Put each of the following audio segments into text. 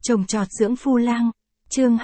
Trồng trọt dưỡng phu lang, chương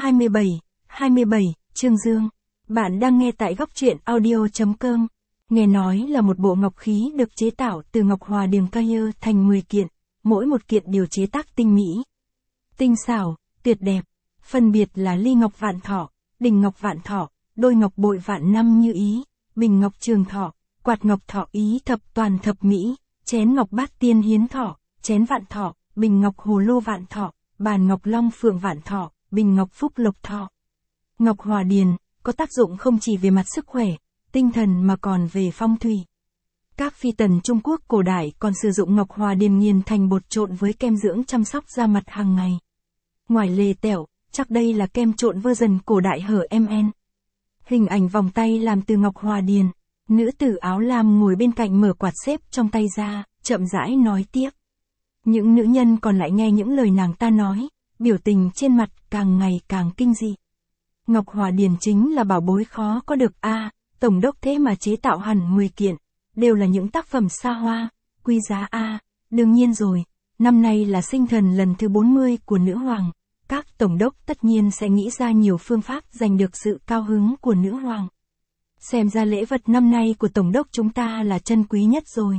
27, Trương Dương. Bạn đang nghe tại góc truyện audio.com. Nghe nói là một bộ ngọc khí được chế tạo từ ngọc hòa điềm Cayer thành 10 kiện, mỗi một kiện đều chế tác tinh mỹ, tinh xảo, tuyệt đẹp, phân biệt là ly ngọc vạn thọ, đình ngọc vạn thọ, đôi ngọc bội vạn năm như ý, bình ngọc trường thọ, quạt ngọc thọ ý thập toàn thập mỹ, chén ngọc bát tiên hiến thọ, chén vạn thọ, bình ngọc hồ lô vạn thọ, bàn ngọc long phượng vạn thọ, bình ngọc phúc lộc thọ. Ngọc hòa điền có tác dụng không chỉ về mặt sức khỏe, tinh thần mà còn về phong thủy. Các phi tần Trung Quốc cổ đại còn sử dụng ngọc hòa điền nghiền thành bột trộn với kem dưỡng chăm sóc da mặt hàng ngày. Ngoài lề tẻo, chắc đây là kem trộn version cổ đại hở MN. Hình ảnh vòng tay làm từ ngọc hòa điền, nữ tử áo lam ngồi bên cạnh mở quạt xếp trong tay ra, chậm rãi nói tiếp. Những nữ nhân còn lại nghe những lời nàng ta nói, biểu tình trên mặt càng ngày càng kinh dị. Ngọc hòa điền chính là bảo bối khó có được tổng đốc thế mà chế tạo hẳn 10 kiện, đều là những tác phẩm xa hoa, quý giá đương nhiên rồi, năm nay là sinh thần lần thứ 40 của nữ hoàng, các tổng đốc tất nhiên sẽ nghĩ ra nhiều phương pháp giành được sự cao hứng của nữ hoàng. Xem ra lễ vật năm nay của tổng đốc chúng ta là chân quý nhất rồi.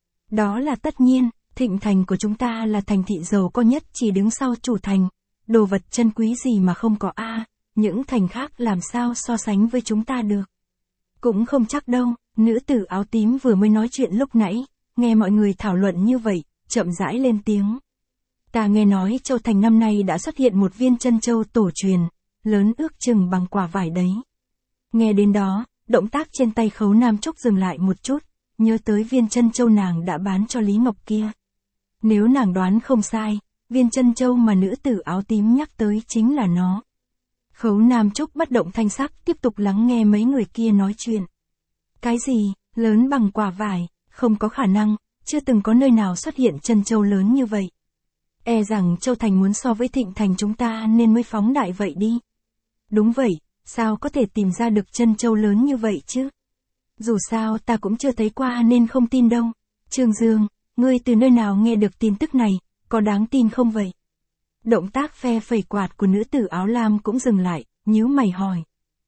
Đó là tất nhiên, Thịnh Thành của chúng ta là thành thị giàu có nhất chỉ đứng sau Chủ Thành, đồ vật chân quý gì mà không có những thành khác làm sao so sánh với chúng ta được. Cũng không chắc đâu, nữ tử áo tím vừa mới nói chuyện lúc nãy, nghe mọi người thảo luận như vậy, chậm rãi lên tiếng. Ta nghe nói Châu Thành năm nay đã xuất hiện một viên chân châu tổ truyền, lớn ước chừng bằng quả vải đấy. Nghe đến đó, động tác trên tay Khấu Nam Trúc dừng lại một chút, nhớ tới viên chân châu nàng đã bán cho Lý Ngọc kia. Nếu nàng đoán không sai, viên chân châu mà nữ tử áo tím nhắc tới chính là nó. Khấu Nam Trúc bất động thanh sắc tiếp tục lắng nghe mấy người kia nói chuyện. Cái gì, lớn bằng quả vải, không có khả năng, chưa từng có nơi nào xuất hiện chân châu lớn như vậy. E rằng Châu Thành muốn so với Thịnh Thành chúng ta nên mới phóng đại vậy đi. Đúng vậy, sao có thể tìm ra được chân châu lớn như vậy chứ? Dù sao ta cũng chưa thấy qua nên không tin đâu. Trương Dương, ngươi từ nơi nào nghe được tin tức này, có đáng tin không vậy? Động tác phe phẩy quạt của nữ tử áo lam cũng dừng lại, nhíu mày hỏi.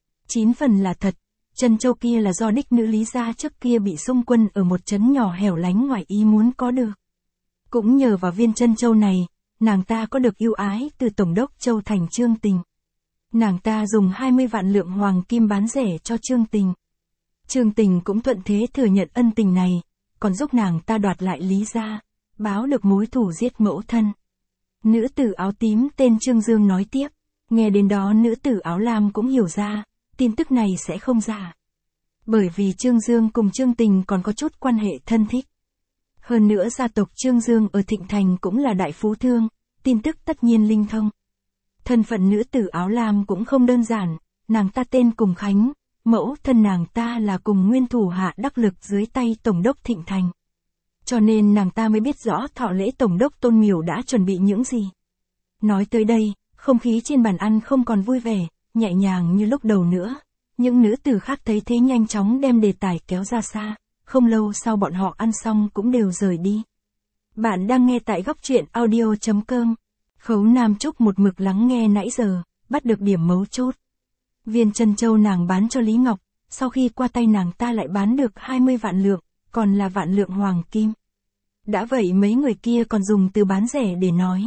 9 phần là thật, chân châu kia là do đích nữ Lý gia trước kia bị xung quân ở một trấn nhỏ hẻo lánh ngoài ý muốn có được. Cũng nhờ vào viên chân châu này, nàng ta có được ưu ái từ tổng đốc Châu Thành Trương Tình. Nàng ta dùng 20 vạn lượng hoàng kim bán rẻ cho Trương Tình. Trương Tình cũng thuận thế thừa nhận ân tình này, còn giúp nàng ta đoạt lại Lý gia, báo được mối thù giết mẫu thân. Nữ tử áo tím tên Trương Dương nói tiếp, nghe đến đó nữ tử áo lam cũng hiểu ra, tin tức này sẽ không giả. Bởi vì Trương Dương cùng Trương Tình còn có chút quan hệ thân thích. Hơn nữa gia tộc Trương Dương ở Thịnh Thành cũng là đại phú thương, tin tức tất nhiên linh thông. Thân phận nữ tử áo lam cũng không đơn giản, nàng ta tên Cùng Khánh, mẫu thân nàng ta là cùng nguyên thủ hạ đắc lực dưới tay tổng đốc Thịnh Thành. Cho nên nàng ta mới biết rõ thọ lễ tổng đốc Tôn Miểu đã chuẩn bị những gì. Nói tới đây, không khí trên bàn ăn không còn vui vẻ, nhẹ nhàng như lúc đầu nữa. Những nữ tử khác thấy thế nhanh chóng đem đề tài kéo ra xa, không lâu sau bọn họ ăn xong cũng đều rời đi. Bạn đang nghe tại góc truyện audio.com. Khấu Nam Trúc một mực lắng nghe nãy giờ, bắt được điểm mấu chốt. Viên chân châu nàng bán cho Lý Ngọc, sau khi qua tay nàng ta lại bán được 20 vạn lượng, còn là vạn lượng hoàng kim. Đã vậy mấy người kia còn dùng từ bán rẻ để nói.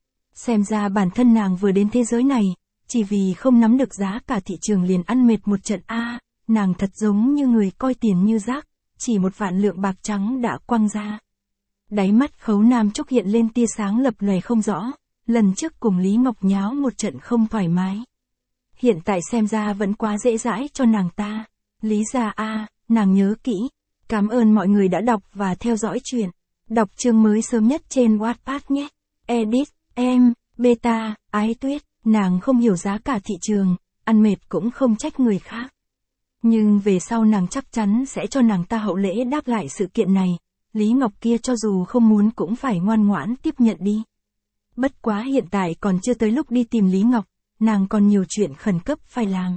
Xem ra bản thân nàng vừa đến thế giới này, chỉ vì không nắm được giá cả thị trường liền ăn mệt một trận nàng thật giống như người coi tiền như rác, chỉ một vạn lượng bạc trắng đã quăng ra. Đáy mắt Khấu Nam Trúc hiện lên tia sáng lập lòe không rõ, lần trước cùng Lý Ngọc nháo một trận không thoải mái. Hiện tại xem ra vẫn quá dễ dãi cho nàng ta. Lý gia nàng nhớ kỹ. Cảm ơn mọi người đã đọc và theo dõi chuyện. Đọc chương mới sớm nhất trên Wattpad nhé. Edit, em, beta, ái tuyết, nàng không hiểu giá cả thị trường, ăn mệt cũng không trách người khác. Nhưng về sau nàng chắc chắn sẽ cho nàng ta hậu lễ đáp lại sự kiện này. Lý Ngọc kia cho dù không muốn cũng phải ngoan ngoãn tiếp nhận đi. Bất quá hiện tại còn chưa tới lúc đi tìm Lý Ngọc, nàng còn nhiều chuyện khẩn cấp phải làm.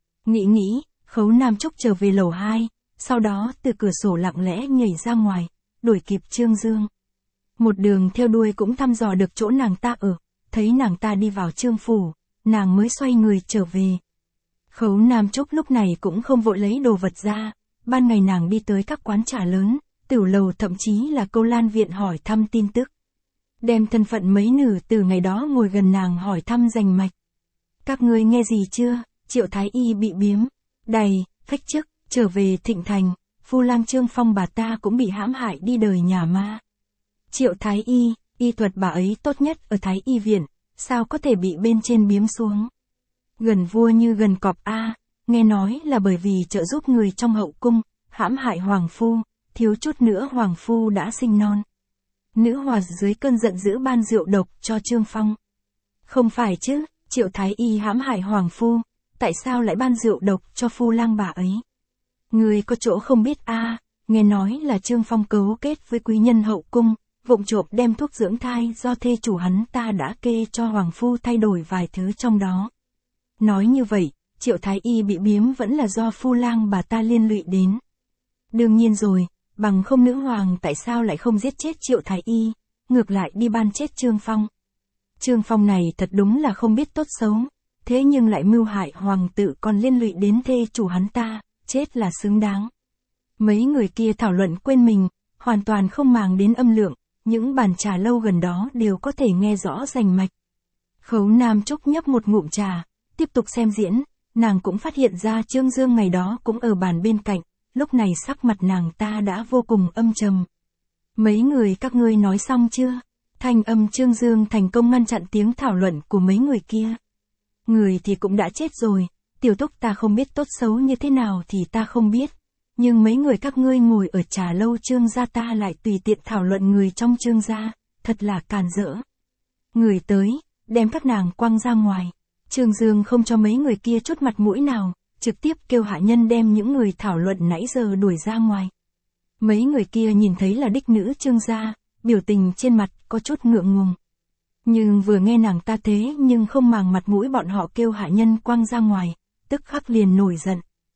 Nghĩ, Khấu Nam Trúc trở về lầu 2, sau đó từ cửa sổ lặng lẽ nhảy ra ngoài, đuổi kịp Trương Dương. Một đường theo đuôi cũng thăm dò được chỗ nàng ta ở, thấy nàng ta đi vào Trương phủ, nàng mới xoay người trở về. Khấu Nam Trúc lúc này cũng không vội lấy đồ vật ra, ban ngày nàng đi tới các quán trà lớn, tiểu lầu thậm chí là Câu Lan viện hỏi thăm tin tức. Đem thân phận mấy nữ từ ngày đó ngồi gần nàng hỏi thăm rành mạch. Các ngươi nghe gì chưa, Triệu Thái Y bị biếm, đày, phách chức, trở về Thịnh Thành, phu lang Trương Phong bà ta cũng bị hãm hại đi đời nhà ma. Triệu Thái Y, y thuật bà ấy tốt nhất ở Thái Y viện, sao có thể bị bên trên biếm xuống. Gần vua như gần cọp a, nghe nói là bởi vì trợ giúp người trong hậu cung, hãm hại hoàng phu, thiếu chút nữa hoàng phu đã sinh non. Nữ hòa dưới cơn giận dữ ban rượu độc cho Trương Phong. Không phải chứ, Triệu Thái Y hãm hại hoàng phu, tại sao lại ban rượu độc cho phu lang bà ấy? Người có chỗ không biết a, nghe nói là Trương Phong cấu kết với quý nhân hậu cung, vụng trộm đem thuốc dưỡng thai do thê chủ hắn ta đã kê cho hoàng phu thay đổi vài thứ trong đó. Nói như vậy, Triệu Thái Y bị biếm vẫn là do phu lang bà ta liên lụy đến. Đương nhiên rồi, bằng không nữ hoàng tại sao lại không giết chết Triệu Thái Y, ngược lại đi ban chết Trương Phong. Trương Phong này thật đúng là không biết tốt xấu, thế nhưng lại mưu hại hoàng tử còn liên lụy đến thê chủ hắn ta, chết là xứng đáng. Mấy người kia thảo luận quên mình, hoàn toàn không màng đến âm lượng, những bàn trà lâu gần đó đều có thể nghe rõ rành mạch. Khấu Nam Trúc nhấp một ngụm trà, tiếp tục xem diễn, nàng cũng phát hiện ra Trương Dương ngày đó cũng ở bàn bên cạnh, lúc này sắc mặt nàng ta đã vô cùng âm trầm. Mấy người các ngươi nói xong chưa? Thanh âm Trương Dương thành công ngăn chặn tiếng thảo luận của mấy người kia. Người thì cũng đã chết rồi, tiểu thúc ta không biết tốt xấu như thế nào thì ta không biết. Nhưng mấy người các ngươi ngồi ở trà lâu Trương gia ta lại tùy tiện thảo luận người trong Trương gia, thật là càn rỡ. Người tới, đem các nàng quăng ra ngoài. Trương Dương không cho mấy người kia chút mặt mũi nào, trực tiếp kêu hạ nhân đem những người thảo luận nãy giờ đuổi ra ngoài. Mấy người kia nhìn thấy là đích nữ Trương gia, biểu tình trên mặt có chút ngượng ngùng. Nhưng vừa nghe nàng ta thế nhưng không màng mặt mũi bọn họ kêu hạ nhân quăng ra ngoài, tức khắc liền nổi giận.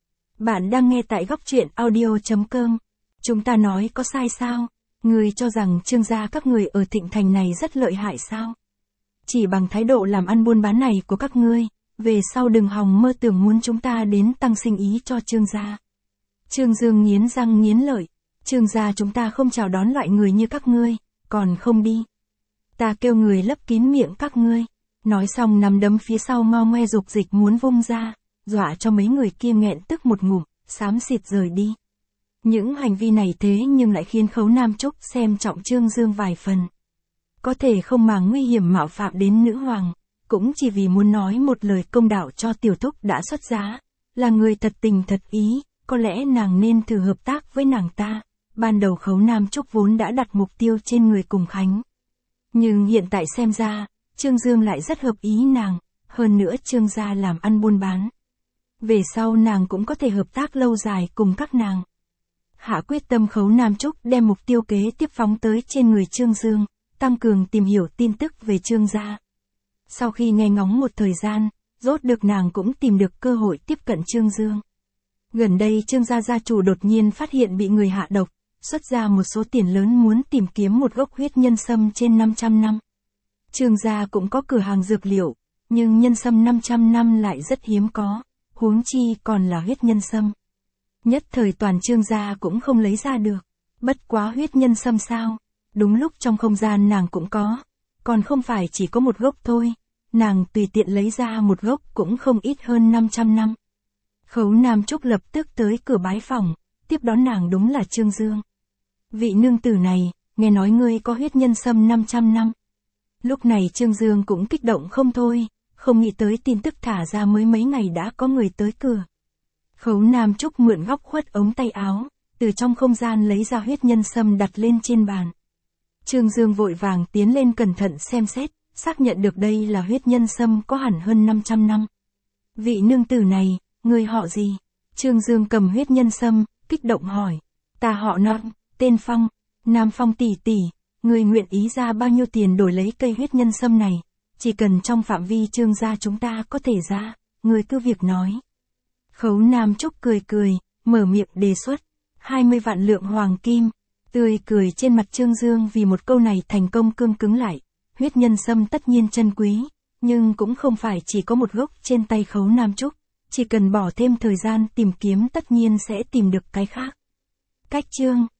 Bạn đang nghe tại góc truyện audio.com. Chúng ta nói có sai sao? Người cho rằng Trương gia các người ở Thịnh Thành này rất lợi hại sao? Chỉ bằng thái độ làm ăn buôn bán này của các ngươi, về sau đừng hòng mơ tưởng muốn chúng ta đến tăng sinh ý cho Trương gia. Trương Dương nghiến răng nghiến lợi, Trương gia chúng ta không chào đón loại người như các ngươi, còn không đi. Ta kêu người lấp kín miệng các ngươi. Nói xong nắm đấm phía sau ngo ngoe dục dịch muốn vung ra, dọa cho mấy người kia nghẹn tức một ngụm, xám xịt rời đi. Những hành vi này thế nhưng lại khiến Khấu Nam Trúc xem trọng Trương Dương vài phần. Có thể không màng nguy hiểm mạo phạm đến nữ hoàng, cũng chỉ vì muốn nói một lời công đạo cho tiểu thúc đã xuất giá, là người thật tình thật ý, có lẽ nàng nên thử hợp tác với nàng ta. Ban đầu Khấu Nam Trúc vốn đã đặt mục tiêu trên người Cùng Khánh. Nhưng hiện tại xem ra, Trương Dương lại rất hợp ý nàng, hơn nữa Trương gia làm ăn buôn bán. Về sau nàng cũng có thể hợp tác lâu dài cùng các nàng. Hạ quyết tâm Khấu Nam Trúc đem mục tiêu kế tiếp phóng tới trên người Trương Dương, tăng cường tìm hiểu tin tức về Trương gia. Sau khi nghe ngóng một thời gian, rốt được nàng cũng tìm được cơ hội tiếp cận Trương Dương. Gần đây Trương gia gia chủ đột nhiên phát hiện bị người hạ độc, xuất ra một số tiền lớn muốn tìm kiếm một gốc huyết nhân sâm trên 500 năm. Trương gia cũng có cửa hàng dược liệu, nhưng nhân sâm 500 năm lại rất hiếm có, huống chi còn là huyết nhân sâm. Nhất thời toàn Trương gia cũng không lấy ra được. Bất quá huyết nhân sâm sao? Đúng lúc trong không gian nàng cũng có, còn không phải chỉ có một gốc thôi, nàng tùy tiện lấy ra một gốc cũng không ít hơn 500 năm. Khấu Nam Trúc lập tức tới cửa bái phòng, tiếp đón nàng đúng là Trương Dương. Vị nương tử này, nghe nói ngươi có huyết nhân sâm 500 năm. Lúc này Trương Dương cũng kích động không thôi, không nghĩ tới tin tức thả ra mới mấy ngày đã có người tới cửa. Khấu Nam Trúc mượn góc khuất ống tay áo, từ trong không gian lấy ra huyết nhân sâm đặt lên trên bàn. Trương Dương vội vàng tiến lên cẩn thận xem xét, xác nhận được đây là huyết nhân sâm có hẳn hơn 500 năm. Vị nương tử này, người họ gì? Trương Dương cầm huyết nhân sâm, kích động hỏi. Ta họ Nam, tên Phong, Nam Phong tỷ tỷ, người nguyện ý ra bao nhiêu tiền đổi lấy cây huyết nhân sâm này? Chỉ cần trong phạm vi Trương gia chúng ta có thể ra, người cứ việc nói. Khấu Nam Trúc cười cười, mở miệng đề xuất, 20 vạn lượng hoàng kim. Tươi cười trên mặt Trương Dương vì một câu này thành công cương cứng lại, Huyết nhân sâm tất nhiên chân quý, nhưng cũng không phải chỉ có một gốc trên tay Khấu Nam Trúc, chỉ cần bỏ thêm thời gian tìm kiếm tất nhiên sẽ tìm được cái khác. Cách chương